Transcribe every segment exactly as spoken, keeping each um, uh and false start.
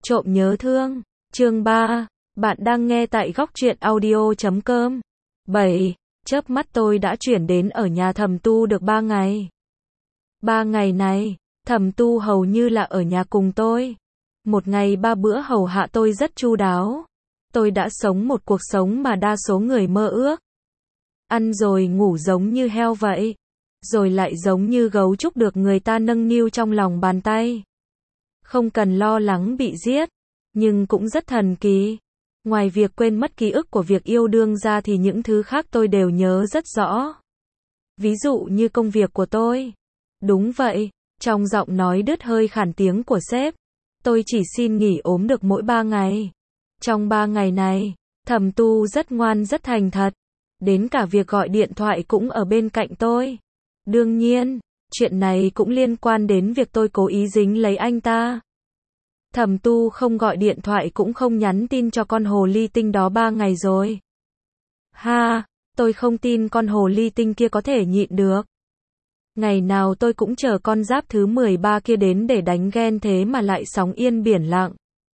Trộm nhớ thương, chương ba, bạn đang nghe tại góc truyện audio chấm com. bảy. Chớp mắt tôi đã chuyển đến ở nhà Thẩm Tu được ba ngày. Ba ngày này, Thẩm Tu hầu như là ở nhà cùng tôi. Một ngày ba bữa hầu hạ tôi rất chu đáo. Tôi đã sống một cuộc sống mà đa số người mơ ước. Ăn rồi ngủ giống như heo vậy. Rồi lại giống như gấu trúc được người ta nâng niu trong lòng bàn tay. Không cần lo lắng bị giết, nhưng cũng rất thần kỳ. Ngoài việc quên mất ký ức của việc yêu đương ra thì những thứ khác tôi đều nhớ rất rõ. Ví dụ như công việc của tôi. Đúng vậy, trong giọng nói đứt hơi khản tiếng của sếp. Tôi chỉ xin nghỉ ốm được mỗi ba ngày. Trong ba ngày này, Thẩm Tu rất ngoan rất thành thật. Đến cả việc gọi điện thoại cũng ở bên cạnh tôi. Đương nhiên, chuyện này cũng liên quan đến việc tôi cố ý dính lấy anh ta. Thẩm Tu không gọi điện thoại cũng không nhắn tin cho con hồ ly tinh đó ba ngày rồi. Ha, tôi không tin con hồ ly tinh kia có thể nhịn được. Ngày nào tôi cũng chờ con giáp thứ mười ba kia đến để đánh ghen thế mà lại sóng yên biển lặng.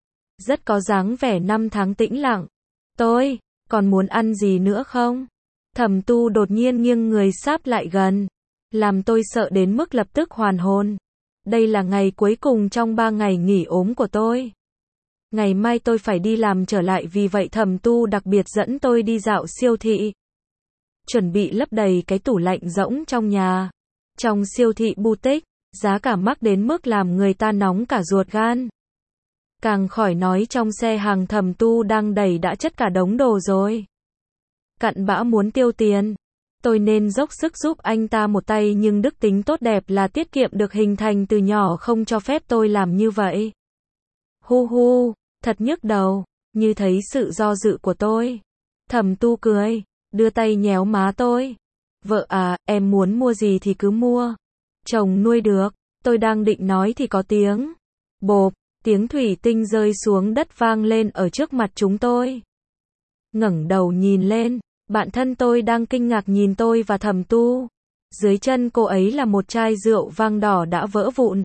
Rất có dáng vẻ năm tháng tĩnh lặng. Tôi, còn muốn ăn gì nữa không? Thẩm Tu đột nhiên nghiêng người sáp lại gần. Làm tôi sợ đến mức lập tức hoàn hồn. Đây là ngày cuối cùng trong ba ngày nghỉ ốm của tôi. Ngày mai tôi phải đi làm trở lại, vì vậy Thẩm Tu đặc biệt dẫn tôi đi dạo siêu thị. Chuẩn bị lấp đầy cái tủ lạnh rỗng trong nhà. Trong siêu thị boutique, giá cả mắc đến mức làm người ta nóng cả ruột gan. Càng khỏi nói trong xe hàng Thẩm Tu đang đẩy đã chất cả đống đồ rồi. Cặn bã muốn tiêu tiền. Tôi nên dốc sức giúp anh ta một tay, nhưng đức tính tốt đẹp là tiết kiệm được hình thành từ nhỏ không cho phép tôi làm như vậy. Hu hu, thật nhức đầu, như thấy sự do dự của tôi. Thẩm Tu cười, đưa tay nhéo má tôi. Vợ à, em muốn mua gì thì cứ mua. Chồng nuôi được, tôi đang định nói thì có tiếng. Bộp, tiếng thủy tinh rơi xuống đất vang lên ở trước mặt chúng tôi. Ngẩng đầu nhìn lên. Bạn thân tôi đang kinh ngạc nhìn tôi và Thẩm Tu. Dưới chân cô ấy là một chai rượu vang đỏ đã vỡ vụn.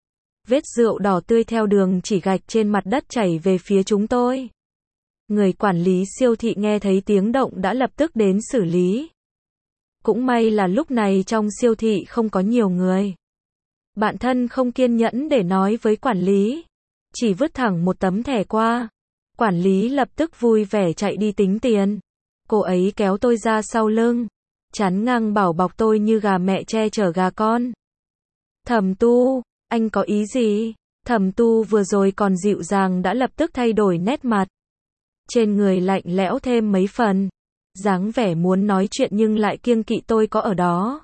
Vết rượu đỏ tươi theo đường chỉ gạch trên mặt đất chảy về phía chúng tôi. Người quản lý siêu thị nghe thấy tiếng động đã lập tức đến xử lý. Cũng may là lúc này trong siêu thị không có nhiều người. Bạn thân không kiên nhẫn để nói với quản lý. Chỉ vứt thẳng một tấm thẻ qua. Quản lý lập tức vui vẻ chạy đi tính tiền. Cô ấy kéo tôi ra sau lưng, chắn ngang bảo bọc tôi như gà mẹ che chở gà con. Thẩm Tu, anh có ý gì? Thẩm Tu vừa rồi còn dịu dàng đã lập tức thay đổi nét mặt. Trên người lạnh lẽo thêm mấy phần. Dáng vẻ muốn nói chuyện nhưng lại kiêng kỵ tôi có ở đó.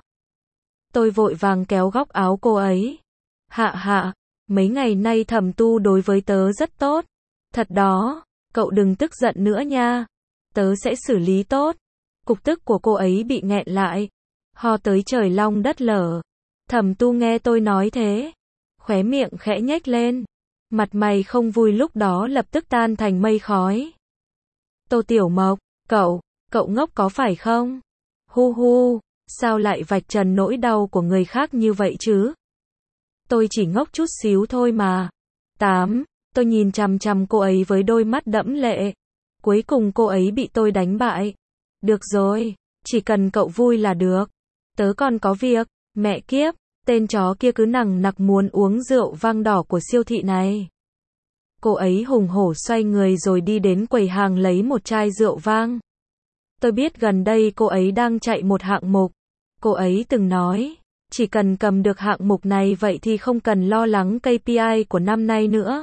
Tôi vội vàng kéo góc áo cô ấy. Hạ hạ, mấy ngày nay Thẩm Tu đối với tớ rất tốt. Thật đó, cậu đừng tức giận nữa nha. Tớ sẽ xử lý tốt. Cục tức của cô ấy bị nghẹn lại. Ho tới trời long đất lở. Thẩm Tu nghe tôi nói thế. Khóe miệng khẽ nhếch lên. Mặt mày không vui lúc đó lập tức tan thành mây khói. Tô Tiểu Mộc, cậu, cậu ngốc có phải không? Hu hu, sao lại vạch trần nỗi đau của người khác như vậy chứ? Tôi chỉ ngốc chút xíu thôi mà. Tám, tôi nhìn chằm chằm cô ấy với đôi mắt đẫm lệ. Cuối cùng cô ấy bị tôi đánh bại. Được rồi, chỉ cần cậu vui là được. Tớ còn có việc. Mẹ kiếp, tên chó kia cứ nằng nặc muốn uống rượu vang đỏ của siêu thị này. Cô ấy hùng hổ xoay người rồi đi đến quầy hàng lấy một chai rượu vang. Tôi biết gần đây cô ấy đang chạy một hạng mục. Cô ấy từng nói, chỉ cần cầm được hạng mục này vậy thì không cần lo lắng ca pê i của năm nay nữa.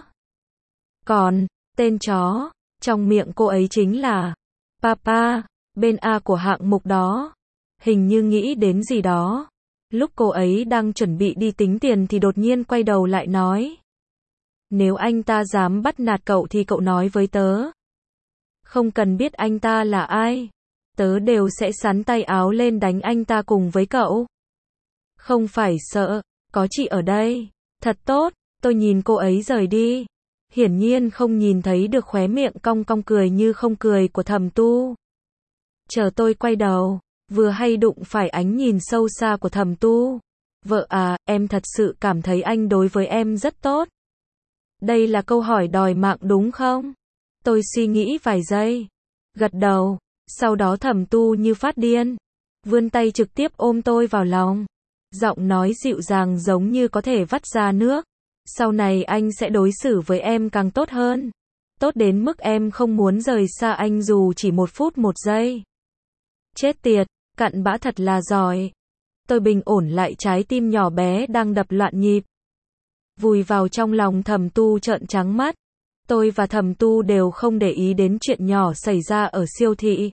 Còn, tên chó trong miệng cô ấy chính là Papa, bên A của hạng mục đó. Hình như nghĩ đến gì đó. Lúc cô ấy đang chuẩn bị đi tính tiền thì đột nhiên quay đầu lại nói. Nếu anh ta dám bắt nạt cậu thì cậu nói với tớ. Không cần biết anh ta là ai. Tớ đều sẽ xắn tay áo lên đánh anh ta cùng với cậu. Không phải sợ, có chị ở đây. Thật tốt, tôi nhìn cô ấy rời đi. Hiển nhiên không nhìn thấy được khóe miệng cong cong cười như không cười của Thẩm Tu. Chờ tôi quay đầu, vừa hay đụng phải ánh nhìn sâu xa của Thẩm Tu. Vợ à, em thật sự cảm thấy anh đối với em rất tốt. Đây là câu hỏi đòi mạng đúng không? Tôi suy nghĩ vài giây. Gật đầu. Sau đó Thẩm Tu như phát điên. Vươn tay trực tiếp ôm tôi vào lòng. Giọng nói dịu dàng giống như có thể vắt ra nước. Sau này anh sẽ đối xử với em càng tốt hơn. Tốt đến mức em không muốn rời xa anh dù chỉ một phút một giây. Chết tiệt, cặn bã thật là giỏi. Tôi bình ổn lại trái tim nhỏ bé đang đập loạn nhịp. Vùi vào trong lòng Thẩm Tu trợn trắng mắt. Tôi và Thẩm Tu đều không để ý đến chuyện nhỏ xảy ra ở siêu thị.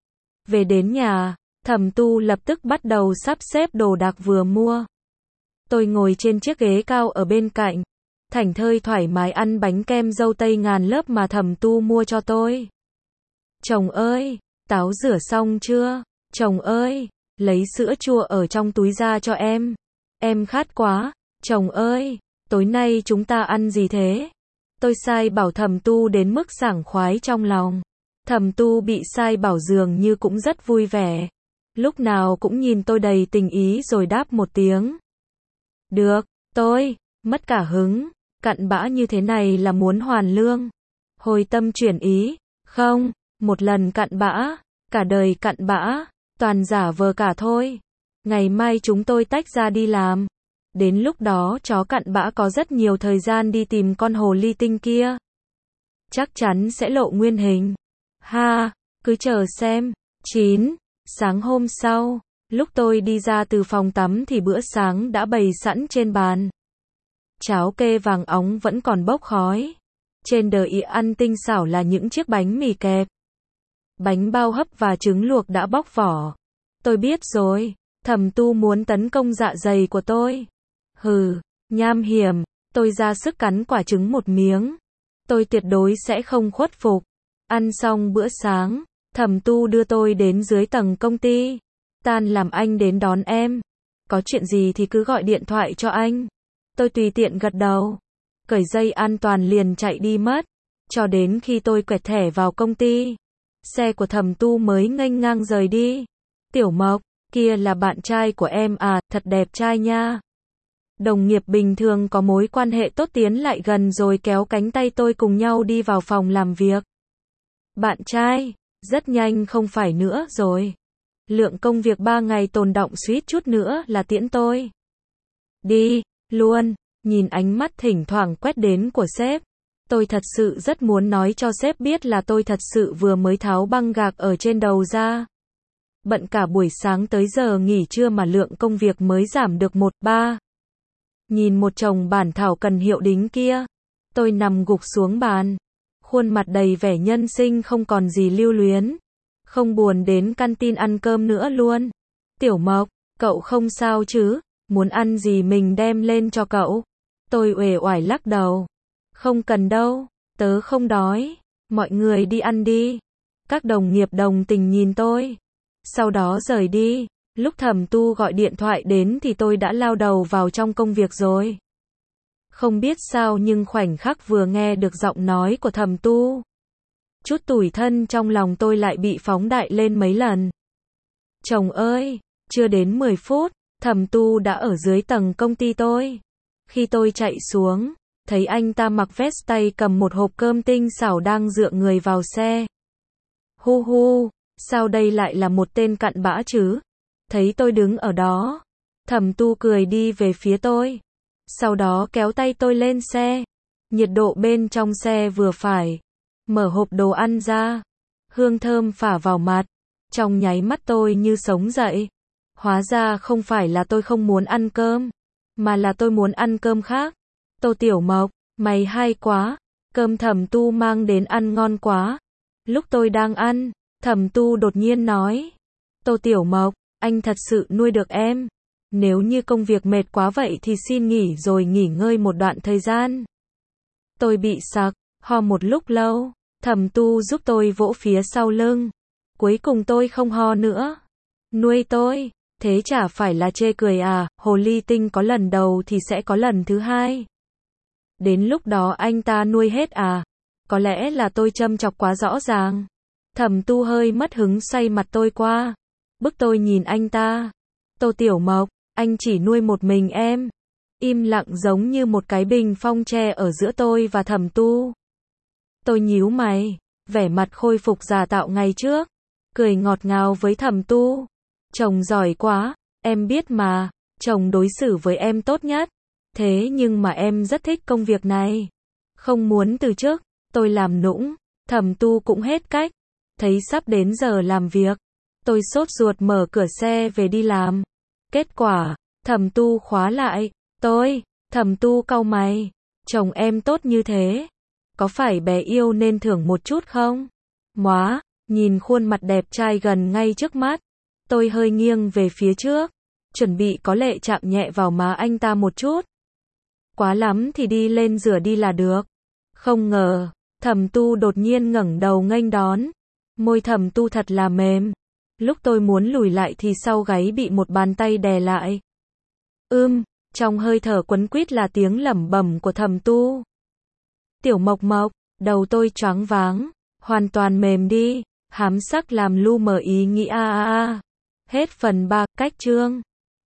Về đến nhà, Thẩm Tu lập tức bắt đầu sắp xếp đồ đạc vừa mua. Tôi ngồi trên chiếc ghế cao ở bên cạnh, thảnh thơi thoải mái ăn bánh kem dâu tây ngàn lớp mà Thẩm Tu mua cho tôi. Chồng ơi, táo rửa xong chưa? Chồng ơi, lấy sữa chua ở trong túi ra cho em. Em khát quá. Chồng ơi, tối nay chúng ta ăn gì thế? Tôi sai bảo Thẩm Tu đến mức sảng khoái trong lòng. Thẩm Tu bị sai bảo dường như cũng rất vui vẻ. Lúc nào cũng nhìn tôi đầy tình ý rồi đáp một tiếng. Được, tôi, mất cả hứng, cặn bã như thế này là muốn hoàn lương. Hồi tâm chuyển ý, không, một lần cặn bã, cả đời cặn bã, toàn giả vờ cả thôi. Ngày mai chúng tôi tách ra đi làm. Đến lúc đó chó cặn bã có rất nhiều thời gian đi tìm con hồ ly tinh kia. Chắc chắn sẽ lộ nguyên hình. Ha, cứ chờ xem. chín. Sáng hôm sau, lúc tôi đi ra từ phòng tắm thì bữa sáng đã bày sẵn trên bàn. Cháo kê vàng óng vẫn còn bốc khói. Trên đĩa ăn tinh xảo là những chiếc bánh mì kẹp. Bánh bao hấp và trứng luộc đã bóc vỏ. Tôi biết rồi, Thẩm Tu muốn tấn công dạ dày của tôi. Hừ, nham hiểm, tôi ra sức cắn quả trứng một miếng. Tôi tuyệt đối sẽ không khuất phục. Ăn xong bữa sáng, Thẩm Tu đưa tôi đến dưới tầng công ty. Tan làm anh đến đón em. Có chuyện gì thì cứ gọi điện thoại cho anh. Tôi tùy tiện gật đầu. Cởi dây an toàn liền chạy đi mất. Cho đến khi tôi quẹt thẻ vào công ty, xe của Thẩm Tu mới nghênh ngang rời đi. Tiểu Mộc, kia là bạn trai của em à, thật đẹp trai nha. Đồng nghiệp bình thường có mối quan hệ tốt tiến lại gần rồi kéo cánh tay tôi cùng nhau đi vào phòng làm việc. Bạn trai, rất nhanh không phải nữa rồi. Lượng công việc ba ngày tồn đọng suýt chút nữa là tiễn tôi. Đi, luôn, nhìn ánh mắt thỉnh thoảng quét đến của sếp. Tôi thật sự rất muốn nói cho sếp biết là tôi thật sự vừa mới tháo băng gạc ở trên đầu ra. Bận cả buổi sáng tới giờ nghỉ trưa mà lượng công việc mới giảm được một ba. Nhìn một chồng bản thảo cần hiệu đính kia, tôi nằm gục xuống bàn. Khuôn mặt đầy vẻ nhân sinh không còn gì lưu luyến. Không buồn đến canteen ăn cơm nữa luôn. Tiểu Mộc, cậu không sao chứ? Muốn ăn gì mình đem lên cho cậu. Tôi uể oải lắc đầu. Không cần đâu, tớ không đói. Mọi người đi ăn đi. Các đồng nghiệp đồng tình nhìn tôi. Sau đó rời đi. Lúc Thẩm Tu gọi điện thoại đến thì tôi đã lao đầu vào trong công việc rồi. Không biết sao nhưng khoảnh khắc vừa nghe được giọng nói của Thẩm Tu, chút tủi thân trong lòng tôi lại bị phóng đại lên mấy lần. Chồng ơi, chưa đến mười phút, Thẩm Tu đã ở dưới tầng công ty tôi. Khi tôi chạy xuống, thấy anh ta mặc vest tay cầm một hộp cơm tinh xảo đang dựa người vào xe. Hu hu, sao đây lại là một tên cặn bã chứ? Thấy tôi đứng ở đó, Thẩm Tu cười đi về phía tôi. Sau đó kéo tay tôi lên xe. Nhiệt độ bên trong xe vừa phải. Mở hộp đồ ăn ra. Hương thơm phả vào mặt. Trong nháy mắt tôi như sống dậy. Hóa ra không phải là tôi không muốn ăn cơm, mà là tôi muốn ăn cơm khác. Tô Tiểu Mộc, mày hay quá. Cơm Thẩm Tu mang đến ăn ngon quá. Lúc tôi đang ăn, Thẩm Tu đột nhiên nói. Tô Tiểu Mộc, anh thật sự nuôi được em. Nếu như công việc mệt quá vậy thì xin nghỉ rồi nghỉ ngơi một đoạn thời gian. Tôi bị sặc, ho một lúc lâu. Thẩm Tu giúp tôi vỗ phía sau lưng. Cuối cùng tôi không ho nữa. Nuôi tôi, thế chả phải là chê cười à, hồ ly tinh có lần đầu thì sẽ có lần thứ hai. Đến lúc đó anh ta nuôi hết à? Có lẽ là tôi châm chọc quá rõ ràng. Thẩm Tu hơi mất hứng xoay mặt tôi qua. Bức tôi nhìn anh ta. Tô Tiểu Mộc, anh chỉ nuôi một mình em. im lặng giống như một cái bình phong tre ở giữa tôi và Thẩm Tu. Tôi nhíu mày, vẻ mặt khôi phục giả tạo ngày trước, cười ngọt ngào với Thẩm Tu. Chồng giỏi quá, em biết mà, chồng đối xử với em tốt nhất. Thế nhưng mà em rất thích công việc này. Không muốn từ chức, tôi làm nũng. Thẩm Tu cũng hết cách. Thấy sắp đến giờ làm việc, tôi sốt ruột mở cửa xe về đi làm. Kết quả, Thẩm Tu khóa lại. Tôi, Thẩm Tu cau mày. Chồng em tốt như thế, có phải bé yêu nên thưởng một chút không? Móa, nhìn khuôn mặt đẹp trai gần ngay trước mắt, tôi hơi nghiêng về phía trước, chuẩn bị có lệ chạm nhẹ vào má anh ta một chút. Quá lắm thì đi lên rửa đi là được. Không ngờ, Thẩm Tu đột nhiên ngẩng đầu nghênh đón. Môi Thẩm Tu thật là mềm. Lúc tôi muốn lùi lại thì sau gáy bị một bàn tay đè lại. Ưm, trong hơi thở quấn quýt là tiếng lẩm bẩm của Thẩm Tu. Tiểu Mộc Mộc, đầu tôi choáng váng, hoàn toàn mềm đi, hám sắc làm lu mờ ý nghĩ a a a. Hết phần ba, cách chương.